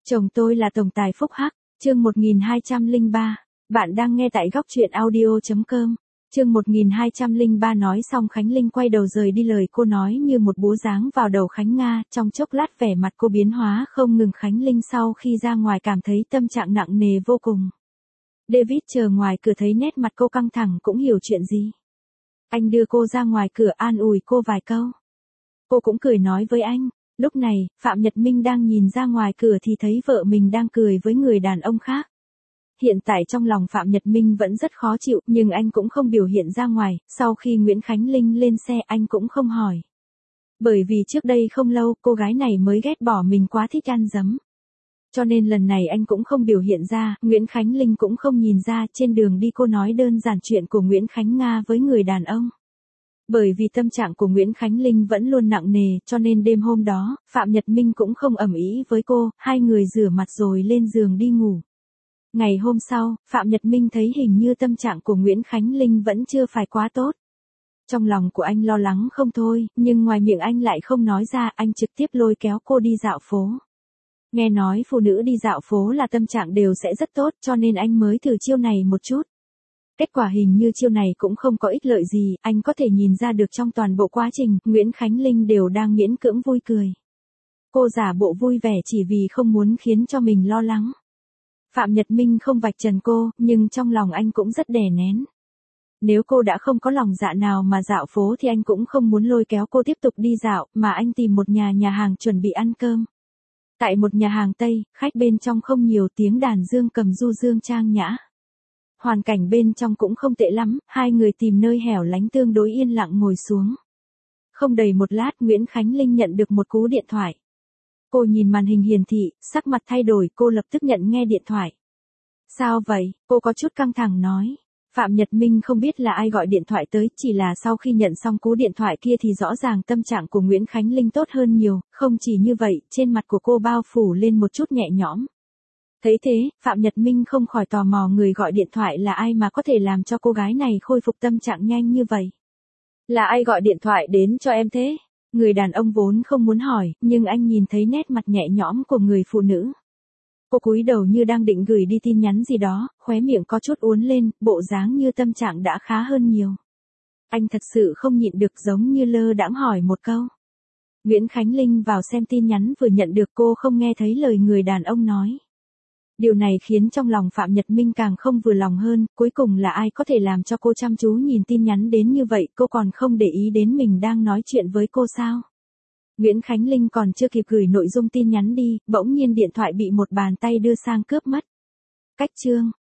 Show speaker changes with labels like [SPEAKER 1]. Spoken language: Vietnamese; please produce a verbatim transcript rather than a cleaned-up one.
[SPEAKER 1] Chồng tôi là tổng tài phúc hắc, chương một nghìn hai trăm lẻ ba. Bạn đang nghe tại góc truyện audio chấm com. Chương một nghìn hai trăm lẻ ba nói xong Khánh Linh quay đầu rời đi, lời cô nói như một búa giáng vào đầu Khánh Nga, trong chốc lát vẻ mặt cô biến hóa không ngừng. Khánh Linh sau khi ra ngoài cảm thấy tâm trạng nặng nề vô cùng. David chờ ngoài cửa thấy nét mặt cô căng thẳng cũng hiểu chuyện gì. Anh đưa cô ra ngoài cửa an ủi cô vài câu. Cô cũng cười nói với anh. Lúc này, Phạm Nhật Minh đang nhìn ra ngoài cửa thì thấy vợ mình đang cười với người đàn ông khác. Hiện tại trong lòng Phạm Nhật Minh vẫn rất khó chịu, nhưng anh cũng không biểu hiện ra ngoài. Sau khi Nguyễn Khánh Linh lên xe anh cũng không hỏi. Bởi vì trước đây không lâu cô gái này mới ghét bỏ mình quá thích ăn giấm. Cho nên lần này anh cũng không biểu hiện ra, Nguyễn Khánh Linh cũng không nhìn ra. Trên đường đi cô nói đơn giản chuyện của Nguyễn Khánh Nga với người đàn ông. Bởi vì tâm trạng của Nguyễn Khánh Linh vẫn luôn nặng nề, cho nên đêm hôm đó, Phạm Nhật Minh cũng không ầm ĩ với cô, hai người rửa mặt rồi lên giường đi ngủ. Ngày hôm sau, Phạm Nhật Minh thấy hình như tâm trạng của Nguyễn Khánh Linh vẫn chưa phải quá tốt. Trong lòng của anh lo lắng không thôi, nhưng ngoài miệng anh lại không nói ra, anh trực tiếp lôi kéo cô đi dạo phố. Nghe nói phụ nữ đi dạo phố là tâm trạng đều sẽ rất tốt, cho nên anh mới thử chiêu này một chút. Kết quả hình như chiêu này cũng không có ích lợi gì, anh có thể nhìn ra được trong toàn bộ quá trình, Nguyễn Khánh Linh đều đang miễn cưỡng vui cười. Cô giả bộ vui vẻ chỉ vì không muốn khiến cho mình lo lắng. Phạm Nhật Minh không vạch trần cô, nhưng trong lòng anh cũng rất đè nén. Nếu cô đã không có lòng dạ nào mà dạo phố thì anh cũng không muốn lôi kéo cô tiếp tục đi dạo, mà anh tìm một nhà nhà hàng chuẩn bị ăn cơm. Tại một nhà hàng Tây, khách bên trong không nhiều, tiếng đàn dương cầm du dương trang nhã. Hoàn cảnh bên trong cũng không tệ lắm, hai người tìm nơi hẻo lánh tương đối yên lặng ngồi xuống. Không đầy một lát Nguyễn Khánh Linh nhận được một cú điện thoại. Cô nhìn màn hình hiển thị, sắc mặt thay đổi, cô lập tức nhận nghe điện thoại. Sao vậy? Cô có chút căng thẳng nói. Phạm Nhật Minh không biết là ai gọi điện thoại tới, chỉ là sau khi nhận xong cú điện thoại kia thì rõ ràng tâm trạng của Nguyễn Khánh Linh tốt hơn nhiều, không chỉ như vậy, trên mặt của cô bao phủ lên một chút nhẹ nhõm. Thấy thế, Phạm Nhật Minh không khỏi tò mò người gọi điện thoại là ai mà có thể làm cho cô gái này khôi phục tâm trạng nhanh như vậy. Là ai gọi điện thoại đến cho em thế? Người đàn ông vốn không muốn hỏi, nhưng anh nhìn thấy nét mặt nhẹ nhõm của người phụ nữ. Cô cúi đầu như đang định gửi đi tin nhắn gì đó, khóe miệng có chút uốn lên, bộ dáng như tâm trạng đã khá hơn nhiều. Anh thật sự không nhịn được, giống như lơ đãng hỏi một câu. Nguyễn Khánh Linh vào xem tin nhắn vừa nhận được, cô không nghe thấy lời người đàn ông nói. Điều này khiến trong lòng Phạm Nhật Minh càng không vừa lòng hơn, cuối cùng là ai có thể làm cho cô chăm chú nhìn tin nhắn đến như vậy, cô còn không để ý đến mình đang nói chuyện với cô sao? Nguyễn Khánh Linh còn chưa kịp gửi nội dung tin nhắn đi, bỗng nhiên điện thoại bị một bàn tay đưa sang cướp mất. Cách chương,